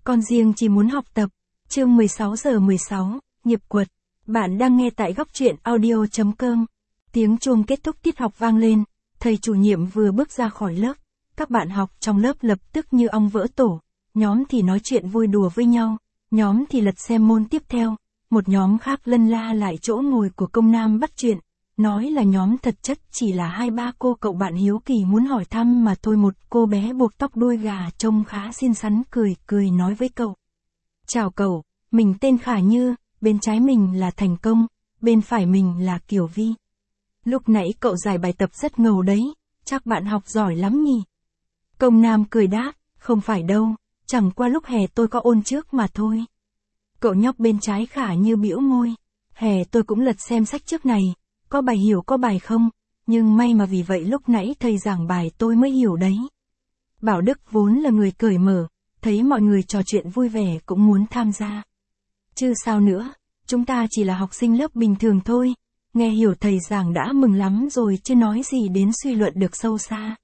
con riêng chỉ muốn học tập. Chương 16:16, nghiệp quật. Bạn đang nghe tại góc truyện audio.com. Tiếng chuông kết thúc tiết học vang lên, thầy chủ nhiệm vừa bước ra khỏi lớp. Các bạn học trong lớp lập tức như ong vỡ tổ, nhóm thì nói chuyện vui đùa với nhau, nhóm thì lật xem môn tiếp theo, một nhóm khác lân la lại chỗ ngồi của công nam bắt chuyện, nói là nhóm thật chất chỉ là 2-3 cô cậu bạn hiếu kỳ muốn hỏi thăm mà thôi. Một cô bé buộc tóc đuôi gà trông khá xinh xắn cười nói với cậu. Chào cậu, mình tên Khả Như, bên trái mình là Thành Công, bên phải mình là Kiều Vi. Lúc nãy cậu giải bài tập rất ngầu đấy, chắc bạn học giỏi lắm nhỉ? Công nam cười đáp, không phải đâu, chẳng qua lúc hè tôi có ôn trước mà thôi. Cậu nhóc bên trái Khả Như bĩu môi, hè tôi cũng lật xem sách trước này, có bài hiểu có bài không, nhưng may mà vì vậy lúc nãy thầy giảng bài tôi mới hiểu đấy. Bảo Đức vốn là người cởi mở, thấy mọi người trò chuyện vui vẻ cũng muốn tham gia. Chứ sao nữa, chúng ta chỉ là học sinh lớp bình thường thôi, nghe hiểu thầy giảng đã mừng lắm rồi chứ nói gì đến suy luận được sâu xa.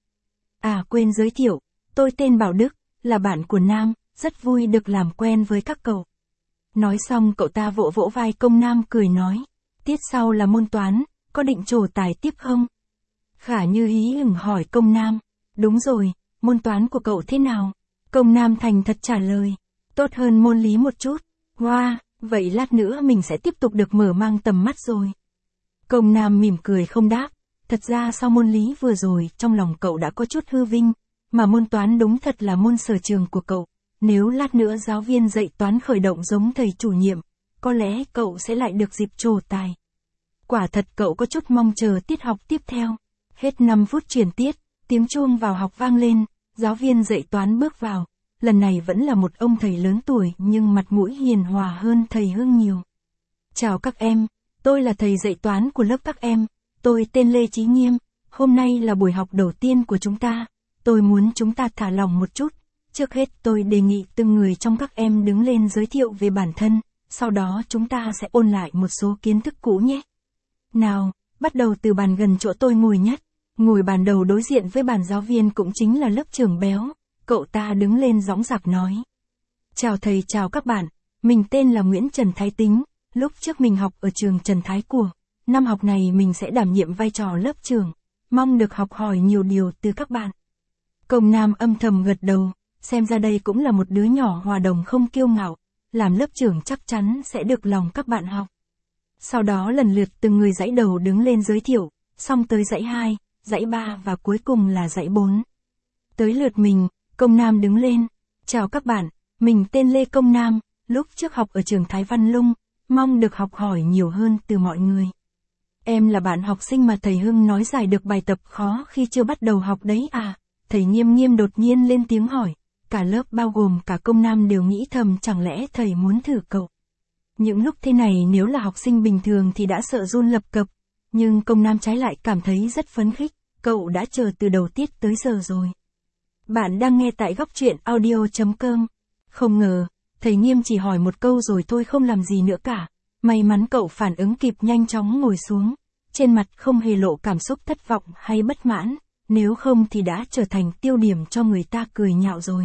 À quên giới thiệu, tôi tên Bảo Đức, là bạn của Nam, rất vui được làm quen với các cậu. Nói xong cậu ta vỗ vỗ vai Công Nam cười nói, tiết sau là môn toán, có định trổ tài tiếp không? Khả Như hí hửng hỏi Công Nam, đúng rồi, môn toán của cậu thế nào? Công Nam thành thật trả lời, tốt hơn môn lý một chút. Wow, vậy lát nữa mình sẽ tiếp tục được mở mang tầm mắt rồi. Công Nam mỉm cười không đáp, thật ra sau môn lý vừa rồi trong lòng cậu đã có chút hư vinh, mà môn toán đúng thật là môn sở trường của cậu. Nếu lát nữa giáo viên dạy toán khởi động giống thầy chủ nhiệm, có lẽ cậu sẽ lại được dịp trổ tài. Quả thật cậu có chút mong chờ tiết học tiếp theo. Hết 5 phút chuyển tiết, tiếng chuông vào học vang lên, giáo viên dạy toán bước vào. Lần này vẫn là một ông thầy lớn tuổi nhưng mặt mũi hiền hòa hơn thầy Hưng nhiều. Chào các em, tôi là thầy dạy toán của lớp các em, tôi tên Lê Chí Nghiêm, hôm nay là buổi học đầu tiên của chúng ta, tôi muốn chúng ta thả lỏng một chút. Trước hết tôi đề nghị từng người trong các em đứng lên giới thiệu về bản thân, sau đó chúng ta sẽ ôn lại một số kiến thức cũ nhé. Nào, bắt đầu từ bàn gần chỗ tôi ngồi nhất, ngồi bàn đầu đối diện với bàn giáo viên cũng chính là lớp trưởng Béo, cậu ta đứng lên dõng dạc nói. Chào thầy chào các bạn, mình tên là Nguyễn Trần Thái Tính, lúc trước mình học ở trường Trần Thái của, năm học này mình sẽ đảm nhiệm vai trò lớp trưởng, mong được học hỏi nhiều điều từ các bạn. Công Nam âm thầm gật đầu, xem ra đây cũng là một đứa nhỏ hòa đồng không kiêu ngạo, làm lớp trưởng chắc chắn sẽ được lòng các bạn học. Sau đó lần lượt từng người dãy đầu đứng lên giới thiệu, xong tới dãy 2, dãy 3 và cuối cùng là dãy 4. Tới lượt mình, Công Nam đứng lên, chào các bạn, mình tên Lê Công Nam, lúc trước học ở trường Thái Văn Lung, mong được học hỏi nhiều hơn từ mọi người. Em là bạn học sinh mà thầy Hưng nói giải được bài tập khó khi chưa bắt đầu học đấy à? Thầy Nghiêm đột nhiên lên tiếng hỏi, cả lớp bao gồm cả Công Nam đều nghĩ thầm chẳng lẽ thầy muốn thử cậu. Những lúc thế này nếu là học sinh bình thường thì đã sợ run lập cập, nhưng Công Nam trái lại cảm thấy rất phấn khích, cậu đã chờ từ đầu tiết tới giờ rồi. Bạn đang nghe tại góc truyện audio.com. Không ngờ, thầy Nghiêm chỉ hỏi một câu rồi thôi không làm gì nữa cả. May mắn cậu phản ứng kịp nhanh chóng ngồi xuống. Trên mặt không hề lộ cảm xúc thất vọng hay bất mãn, nếu không thì đã trở thành tiêu điểm cho người ta cười nhạo rồi.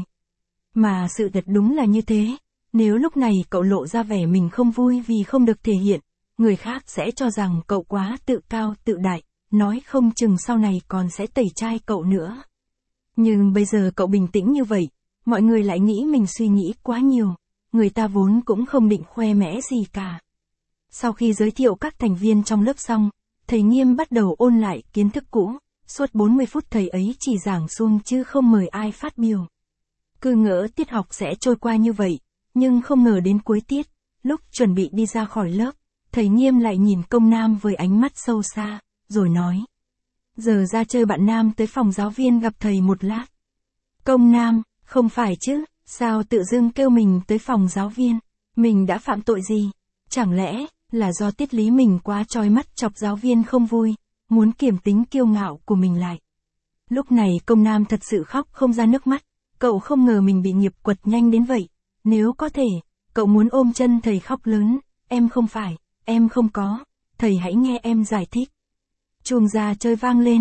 Mà sự thật đúng là như thế, nếu lúc này cậu lộ ra vẻ mình không vui vì không được thể hiện, người khác sẽ cho rằng cậu quá tự cao tự đại, nói không chừng sau này còn sẽ tẩy chay cậu nữa. Nhưng bây giờ cậu bình tĩnh như vậy, mọi người lại nghĩ mình suy nghĩ quá nhiều, người ta vốn cũng không định khoe mẽ gì cả. Sau khi giới thiệu các thành viên trong lớp xong, thầy Nghiêm bắt đầu ôn lại kiến thức cũ, suốt 40 phút thầy ấy chỉ giảng suông chứ không mời ai phát biểu. Cứ ngỡ tiết học sẽ trôi qua như vậy, nhưng không ngờ đến cuối tiết, lúc chuẩn bị đi ra khỏi lớp, thầy Nghiêm lại nhìn Công Nam với ánh mắt sâu xa, rồi nói. Giờ ra chơi bạn Nam tới phòng giáo viên gặp thầy một lát. Công Nam, không phải chứ, sao tự dưng kêu mình tới phòng giáo viên, mình đã phạm tội gì? Chẳng lẽ là do tiết lý mình quá chói mắt chọc giáo viên không vui, muốn kiềm tính kiêu ngạo của mình lại. Lúc này Công Nam thật sự khóc không ra nước mắt, cậu không ngờ mình bị nghiệp quật nhanh đến vậy. Nếu có thể, cậu muốn ôm chân thầy khóc lớn, em không phải, em không có, thầy hãy nghe em giải thích. Chuông ra chơi vang lên,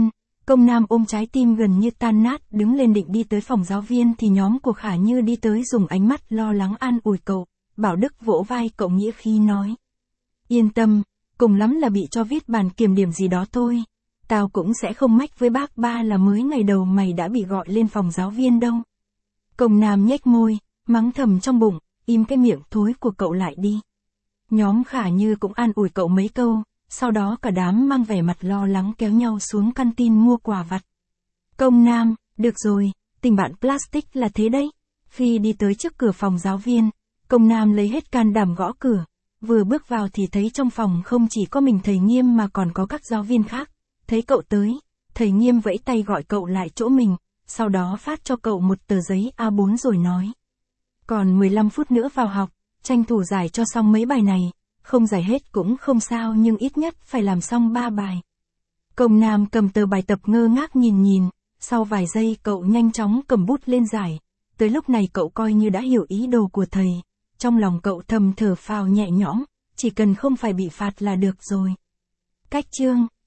Công Nam ôm trái tim gần như tan nát đứng lên định đi tới phòng giáo viên thì nhóm của Khả Như đi tới dùng ánh mắt lo lắng an ủi cậu. Bảo Đức vỗ vai cậu nghĩa khí nói. Yên tâm, cùng lắm là bị cho viết bàn kiểm điểm gì đó thôi. Tao cũng sẽ không mách với bác ba là mới ngày đầu mày đã bị gọi lên phòng giáo viên đâu. Công Nam nhếch môi, mắng thầm trong bụng, im cái miệng thối của cậu lại đi. Nhóm Khả Như cũng an ủi cậu mấy câu, sau đó cả đám mang vẻ mặt lo lắng kéo nhau xuống canteen mua quà vặt. Công Nam, được rồi, tình bạn plastic là thế đấy. Khi đi tới trước cửa phòng giáo viên, Công Nam lấy hết can đảm gõ cửa. Vừa bước vào thì thấy trong phòng không chỉ có mình thầy Nghiêm mà còn có các giáo viên khác. Thấy cậu tới, thầy Nghiêm vẫy tay gọi cậu lại chỗ mình, sau đó phát cho cậu một tờ giấy A4 rồi nói. Còn 15 phút nữa vào học, tranh thủ giải cho xong mấy bài này, không giải hết cũng không sao nhưng ít nhất phải làm xong 3 bài. Công Nam cầm tờ bài tập ngơ ngác nhìn, sau vài giây cậu nhanh chóng cầm bút lên giải. Tới lúc này cậu coi như đã hiểu ý đồ của thầy. Trong lòng cậu thầm thở phào nhẹ nhõm, chỉ cần không phải bị phạt là được rồi. Cách chương